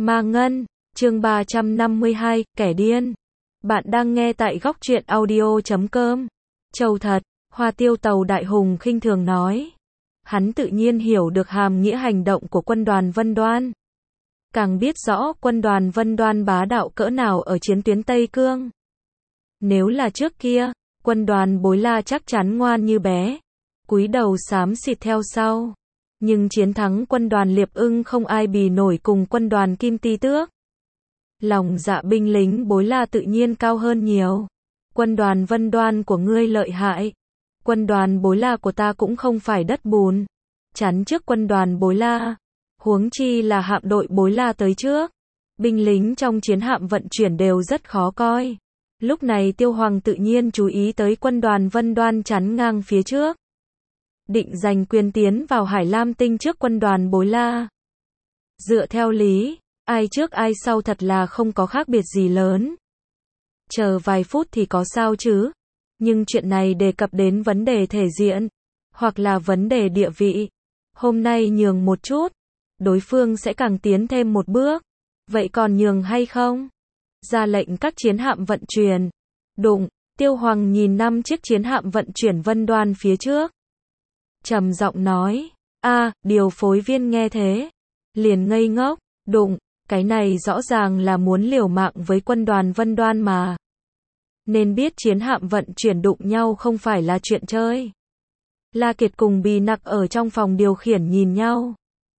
Ma Ngân, chương 352, kẻ điên. Bạn đang nghe tại góc truyện audio.com. Trầu thật, Hoa Tiêu Tàu Đại Hùng khinh thường nói. Hắn tự nhiên hiểu được hàm nghĩa hành động của quân đoàn Vân Đoan. Càng biết rõ quân đoàn Vân Đoan bá đạo cỡ nào ở chiến tuyến Tây Cương. Nếu là trước kia, quân đoàn Bối La chắc chắn ngoan như bé, cúi đầu xám xịt theo sau. Nhưng chiến thắng quân đoàn Liệp Ưng không ai bì nổi cùng quân đoàn Kim Ti Tước. Lòng dạ binh lính Bối La tự nhiên cao hơn nhiều. Quân đoàn Vân Đoan của ngươi lợi hại. Quân đoàn Bối La của ta cũng không phải đất bùn. Chắn trước quân đoàn Bối La. Huống chi là hạm đội Bối La tới trước. Binh lính trong chiến hạm vận chuyển đều rất khó coi. Lúc này Tiêu Hoàng tự nhiên chú ý tới quân đoàn Vân Đoan chắn ngang phía trước. Định giành quyền tiến vào Hải Lam Tinh trước quân đoàn Bối La. Dựa theo lý, ai trước ai sau thật là không có khác biệt gì lớn. Chờ vài phút thì có sao chứ. Nhưng chuyện này đề cập đến vấn đề thể diện, hoặc là vấn đề địa vị. Hôm nay nhường một chút, đối phương sẽ càng tiến thêm một bước. Vậy còn nhường hay không? Ra lệnh các chiến hạm vận chuyển. Đụng, Tiêu Hoàng nhìn 5 chiếc chiến hạm vận chuyển Vân Đoan phía trước. Trầm giọng nói, điều phối viên nghe thế. Liền ngây ngốc, đụng, cái này rõ ràng là muốn liều mạng với quân đoàn Vân Đoan mà. Nên biết chiến hạm vận chuyển đụng nhau không phải là chuyện chơi. La Kiệt cùng Bì Nặc ở trong phòng điều khiển nhìn nhau.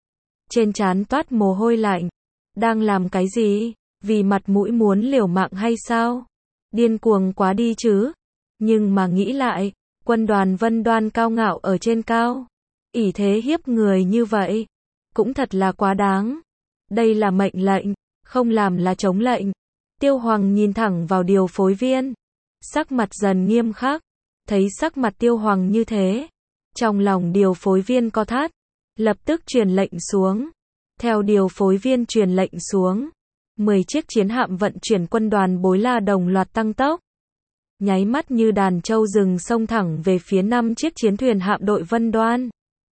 Trên trán toát mồ hôi lạnh. Đang làm cái gì? Vì mặt mũi muốn liều mạng hay sao? Điên cuồng quá đi chứ. Nhưng mà nghĩ lại, quân đoàn Vân Đoan cao ngạo ở trên cao. Ỷ thế hiếp người như vậy. Cũng thật là quá đáng. Đây là mệnh lệnh, không làm là chống lệnh. Tiêu Hoàng nhìn thẳng vào điều phối viên. Sắc mặt dần nghiêm khắc. Thấy sắc mặt Tiêu Hoàng như thế. Trong lòng điều phối viên co thắt. Lập tức truyền lệnh xuống. Theo điều phối viên truyền lệnh xuống. 10 chiếc chiến hạm vận chuyển quân đoàn Bối La đồng loạt tăng tốc. Nháy mắt như đàn trâu rừng xông thẳng về phía 5 chiếc chiến thuyền hạm đội Vân Đoan.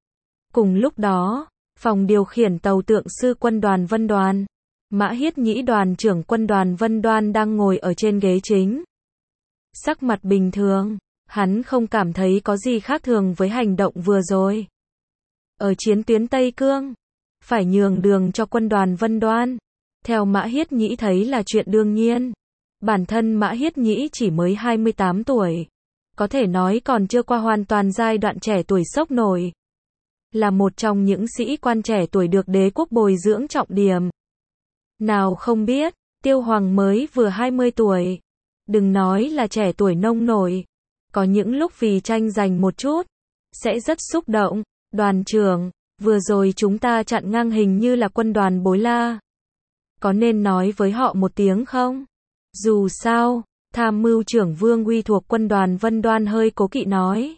Cùng lúc đó, phòng điều khiển tàu tượng sư quân đoàn Vân Đoan, Mã Hiết Nhĩ đoàn trưởng quân đoàn Vân Đoan đang ngồi ở trên ghế chính. Sắc mặt bình thường, hắn không cảm thấy có gì khác thường với hành động vừa rồi. Ở chiến tuyến Tây Cương, phải nhường đường cho quân đoàn Vân Đoan. Theo Mã Hiết Nhĩ thấy là chuyện đương nhiên. Bản thân Mã Hiết Nhĩ chỉ mới 28 tuổi. Có thể nói còn chưa qua hoàn toàn giai đoạn trẻ tuổi sốc nổi. Là một trong những sĩ quan trẻ tuổi được đế quốc bồi dưỡng trọng điểm. Nào không biết, Tiêu Hoàng mới vừa 20 tuổi. Đừng nói là trẻ tuổi nông nổi. Có những lúc vì tranh giành một chút, sẽ rất xúc động. Đoàn trưởng, vừa rồi chúng ta chặn ngang hình như là quân đoàn Bối La. Có nên nói với họ một tiếng không? Dù sao, tham mưu trưởng Vương Uy thuộc quân đoàn Vân Đoan hơi cố kỵ nói.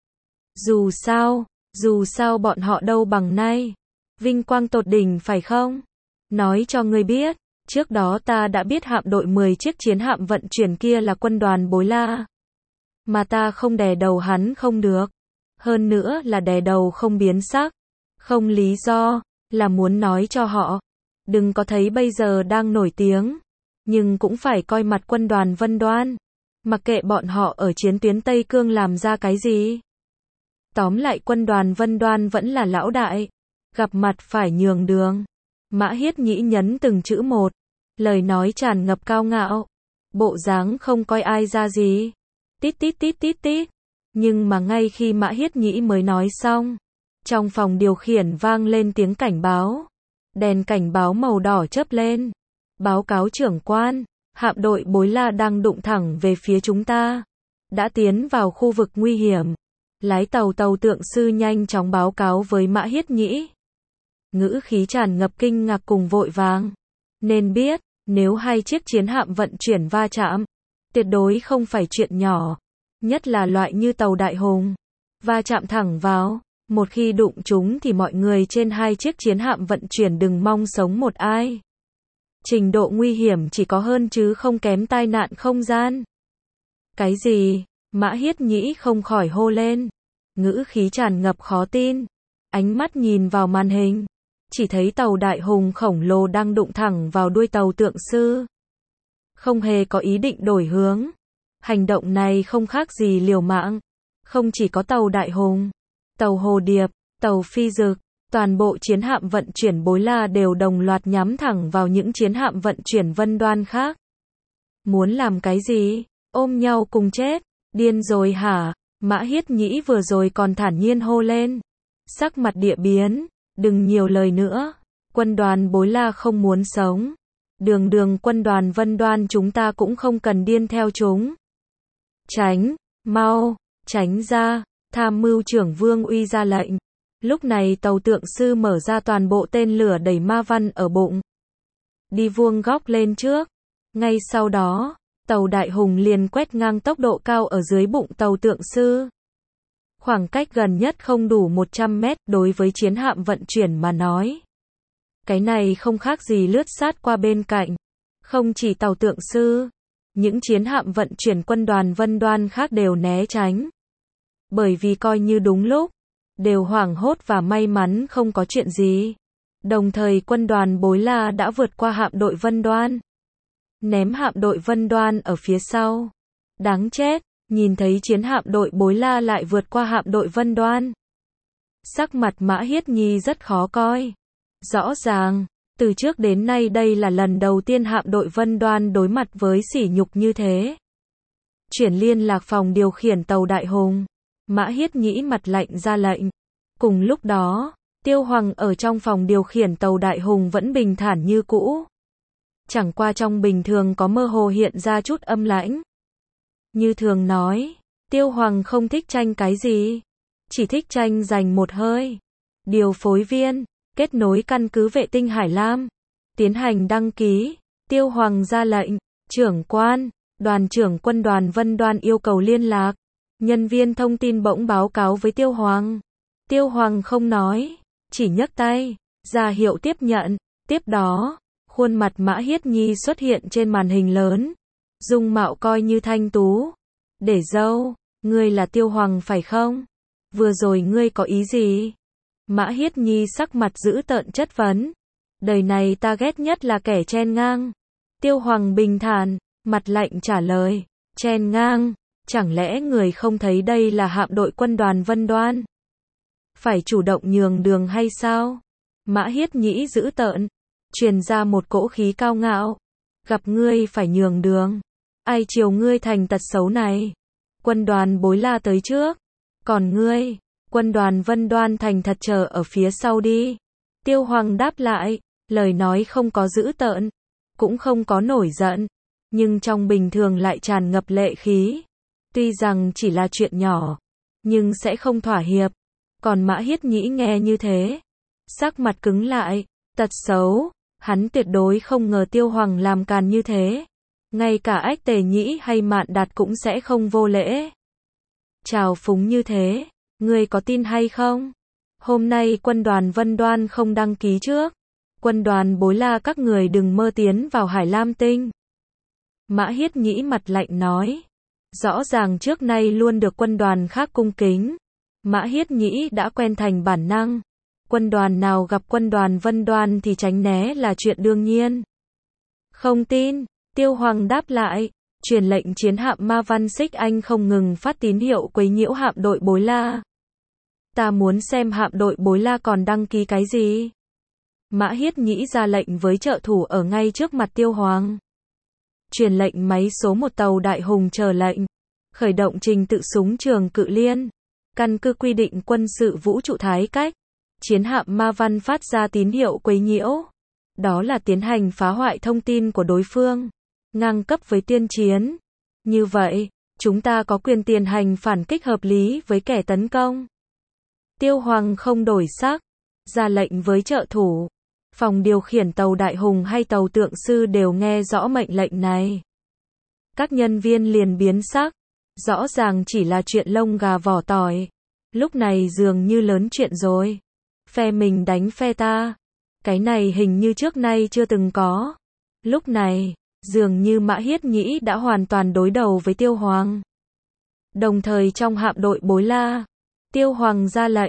Dù sao bọn họ đâu bằng nay. Vinh quang tột đỉnh phải không? Nói cho ngươi biết, trước đó ta đã biết hạm đội 10 chiếc chiến hạm vận chuyển kia là quân đoàn Bối La. Mà ta không đè đầu hắn không được. Hơn nữa là đè đầu không biến sắc. Không lý do, là muốn nói cho họ. Đừng có thấy bây giờ đang nổi tiếng. Nhưng cũng phải coi mặt quân đoàn Vân Đoan. Mặc kệ bọn họ ở chiến tuyến Tây Cương làm ra cái gì. Tóm lại quân đoàn Vân Đoan vẫn là lão đại. Gặp mặt phải nhường đường. Mã Hiết Nhĩ nhấn từng chữ một. Lời nói tràn ngập cao ngạo. Bộ dáng không coi ai ra gì. Tít tít tít tít tít. Nhưng mà ngay khi Mã Hiết Nhĩ mới nói xong. Trong phòng điều khiển vang lên tiếng cảnh báo. Đèn cảnh báo màu đỏ chớp lên. Báo cáo trưởng quan, hạm đội Bối La đang đụng thẳng về phía chúng ta. Đã tiến vào khu vực nguy hiểm. Lái tàu tượng sư nhanh chóng báo cáo với Mã Hiết Nhĩ. Ngữ khí tràn ngập kinh ngạc cùng vội vàng. Nên biết, nếu hai chiếc chiến hạm vận chuyển va chạm, tuyệt đối không phải chuyện nhỏ. Nhất là loại như tàu Đại Hùng. Va chạm thẳng vào. Một khi đụng chúng thì mọi người trên hai chiếc chiến hạm vận chuyển đừng mong sống một ai. Trình độ nguy hiểm chỉ có hơn chứ không kém tai nạn không gian. Cái gì? Mã Hiết Nhĩ không khỏi hô lên. Ngữ khí tràn ngập khó tin. Ánh mắt nhìn vào màn hình. chỉ thấy tàu đại hùng khổng lồ đang đụng thẳng vào đuôi tàu tượng sư. Không hề có ý định đổi hướng. Hành động này không khác gì liều mạng. Không chỉ có tàu đại hùng, tàu hồ điệp, tàu phi dực, toàn bộ chiến hạm vận chuyển Bối La đều đồng loạt nhắm thẳng vào những chiến hạm vận chuyển Vân Đoan khác. Muốn làm cái gì? Ôm nhau cùng chết? Điên rồi hả? Mã Hiết Nhĩ vừa rồi còn thản nhiên hô lên. Sắc mặt địa biến, đừng nhiều lời nữa. Quân đoàn Bối La không muốn sống. Đường quân đoàn Vân Đoan chúng ta cũng không cần điên theo chúng. Tránh, mau, tránh ra, tham mưu trưởng Vương Uy ra lệnh. Lúc này tàu tượng sư mở ra toàn bộ tên lửa đẩy ma văn ở bụng. Đi vuông góc lên trước. Ngay sau đó, tàu đại hùng liền quét ngang tốc độ cao ở dưới bụng tàu tượng sư. Khoảng cách gần nhất không đủ 100 mét đối với chiến hạm vận chuyển mà nói. Cái này không khác gì lướt sát qua bên cạnh. Không chỉ tàu tượng sư, những chiến hạm vận chuyển quân đoàn Vân Đoan khác đều né tránh. Bởi vì coi như đúng lúc, đều hoảng hốt và may mắn không có chuyện gì. Đồng thời quân đoàn Bối La đã vượt qua hạm đội Vân Đoan. Ném hạm đội Vân Đoan ở phía sau. Đáng chết, nhìn thấy chiến hạm đội Bối La lại vượt qua hạm đội Vân Đoan. Sắc mặt Mã Hiết Nhi rất khó coi. Rõ ràng, từ trước đến nay đây là lần đầu tiên hạm đội Vân Đoan đối mặt với sỉ nhục như thế. Chuyển liên lạc phòng điều khiển tàu Đại Hùng. Mã Hiết Nhĩ mặt lạnh ra lệnh. Cùng lúc đó, Tiêu Hoàng ở trong phòng điều khiển tàu Đại Hùng vẫn bình thản như cũ. Chẳng qua trong bình thường có mơ hồ hiện ra chút âm lãnh. Như thường nói, Tiêu Hoàng không thích tranh cái gì, chỉ thích tranh giành một hơi. Điều phối viên, kết nối căn cứ vệ tinh Hải Lam, tiến hành đăng ký. Tiêu Hoàng ra lệnh, trưởng quan, đoàn trưởng quân đoàn Vân Đoan yêu cầu liên lạc. Nhân viên thông tin bỗng báo cáo với Tiêu Hoàng. Tiêu Hoàng không nói, chỉ nhấc tay, ra hiệu tiếp nhận. Tiếp đó, khuôn mặt Mã Hiết Nhi xuất hiện trên màn hình lớn. Dung mạo coi như thanh tú. Để dâu, ngươi là Tiêu Hoàng phải không? Vừa rồi ngươi có ý gì? Mã Hiết Nhi sắc mặt dữ tợn chất vấn. Đời này ta ghét nhất là kẻ chen ngang. Tiêu Hoàng bình thản, mặt lạnh trả lời. Chen ngang, chẳng lẽ người không thấy đây là hạm đội quân đoàn Vân Đoan? Phải chủ động nhường đường hay sao? Mã Hiết Nhĩ dữ tợn, truyền ra một cỗ khí cao ngạo. Gặp ngươi phải nhường đường. Ai chiều ngươi thành tật xấu này? Quân đoàn Bối La tới trước. Còn ngươi, quân đoàn Vân Đoan thành thật chờ ở phía sau đi. Tiêu Hoàng đáp lại, lời nói không có dữ tợn, cũng không có nổi giận, nhưng trong bình thường lại tràn ngập lệ khí. Tuy rằng chỉ là chuyện nhỏ, nhưng sẽ không thỏa hiệp. Còn Mã Hiết Nhĩ nghe như thế, sắc mặt cứng lại. Tật xấu, hắn tuyệt đối không ngờ Tiêu Hoàng làm càn như thế. Ngay cả Ách Tề Nhĩ hay Mạn Đạt cũng sẽ không vô lễ. Trào phúng như thế, ngươi có tin hay không? Hôm nay quân đoàn Vân Đoan không đăng ký trước. Quân đoàn Bối La các người đừng mơ tiến vào Hải Lam Tinh. Mã Hiết Nhĩ mặt lạnh nói. Rõ ràng trước nay luôn được quân đoàn khác cung kính. Mã Hiết Nhĩ đã quen thành bản năng. Quân đoàn nào gặp quân đoàn Vân Đoan thì tránh né là chuyện đương nhiên. Không tin, Tiêu Hoàng đáp lại, truyền lệnh chiến hạm Ma Văn Xích Anh không ngừng phát tín hiệu quấy nhiễu hạm đội Bối La. Ta muốn xem hạm đội Bối La còn đăng ký cái gì. Mã Hiết Nhĩ ra lệnh với trợ thủ ở ngay trước mặt Tiêu Hoàng. Truyền lệnh máy số 1 tàu Đại Hùng chờ lệnh. Khởi động trình tự súng trường Cự Liên. Căn cứ quy định quân sự vũ trụ Thái Cách. Chiến hạm Ma Văn phát ra tín hiệu quấy nhiễu. Đó là tiến hành phá hoại thông tin của đối phương. Ngang cấp với tiên chiến. Như vậy, chúng ta có quyền tiến hành phản kích hợp lý với kẻ tấn công. Tiêu Hoàng không đổi sắc. Ra lệnh với trợ thủ. Phòng điều khiển tàu Đại Hùng hay tàu Tượng Sư đều nghe rõ mệnh lệnh này. Các nhân viên liền biến sắc. Rõ ràng chỉ là chuyện lông gà vỏ tỏi. Lúc này dường như lớn chuyện rồi. Phe mình đánh phe ta. Cái này hình như trước nay chưa từng có. Lúc này, dường như Mã Hiết Nhĩ đã hoàn toàn đối đầu với Tiêu Hoàng. Đồng thời trong hạm đội Bối La, Tiêu Hoàng ra lệnh,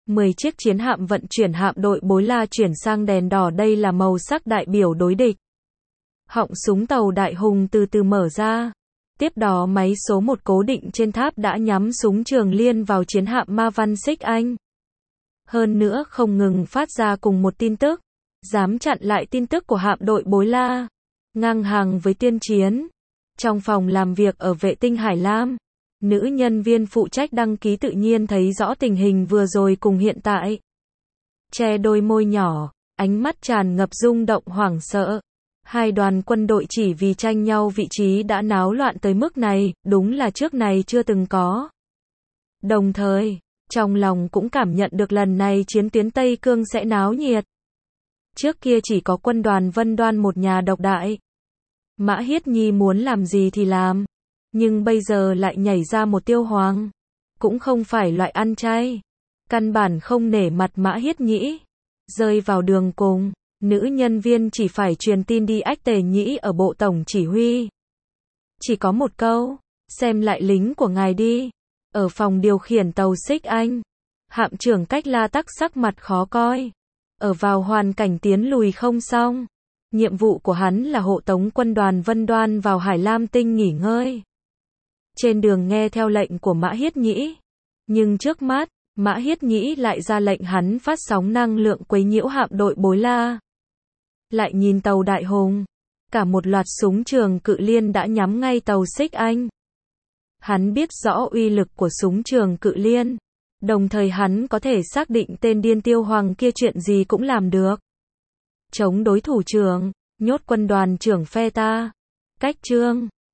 10 chiếc chiến hạm vận chuyển hạm đội Bối La chuyển sang đèn đỏ, đây là màu sắc đại biểu đối địch. Họng súng tàu Đại Hùng từ từ mở ra. Tiếp đó máy số 1 cố định trên tháp đã nhắm súng Trường Liên vào chiến hạm Ma Văn Xích Anh. Hơn nữa không ngừng phát ra cùng một tin tức, dám chặn lại tin tức của hạm đội Bối La, ngang hàng với tiên chiến. Trong phòng làm việc ở vệ tinh Hải Lam, nữ nhân viên phụ trách đăng ký tự nhiên thấy rõ tình hình vừa rồi cùng hiện tại. Che đôi môi nhỏ, ánh mắt tràn ngập rung động hoảng sợ. Hai đoàn quân đội chỉ vì tranh nhau vị trí đã náo loạn tới mức này, đúng là trước này chưa từng có. Đồng thời, trong lòng cũng cảm nhận được lần này chiến tuyến Tây Cương sẽ náo nhiệt. Trước kia chỉ có quân đoàn Vân Đoan một nhà độc đại. Mã Hiết Nhi muốn làm gì thì làm. Nhưng bây giờ lại nhảy ra một Tiêu Hoàng. Cũng không phải loại ăn chay. Căn bản không nể mặt Mã Hiết Nhĩ. Rơi vào đường cùng, nữ nhân viên chỉ phải truyền tin đi ách Tề Nhĩ ở bộ tổng chỉ huy. Chỉ có một câu, xem lại lính của ngài đi. Ở phòng điều khiển tàu Xích Anh, hạm trưởng Cách La Tắc sắc mặt khó coi. Ở vào hoàn cảnh tiến lùi không xong. Nhiệm vụ của hắn là hộ tống quân đoàn Vân Đoan vào Hải Lam Tinh nghỉ ngơi. Trên đường nghe theo lệnh của Mã Hiết Nhĩ. Nhưng trước mắt, Mã Hiết Nhĩ lại ra lệnh hắn phát sóng năng lượng quấy nhiễu hạm đội Bối La. Lại nhìn tàu Đại Hùng. Cả một loạt súng Trường Cự Liên đã nhắm ngay tàu Xích Anh. Hắn biết rõ uy lực của súng Trường Cự Liên. Đồng thời hắn có thể xác định tên điên Tiêu Hoàng kia chuyện gì cũng làm được. Chống đối thủ trưởng, nhốt quân đoàn trưởng phe ta. Cách chương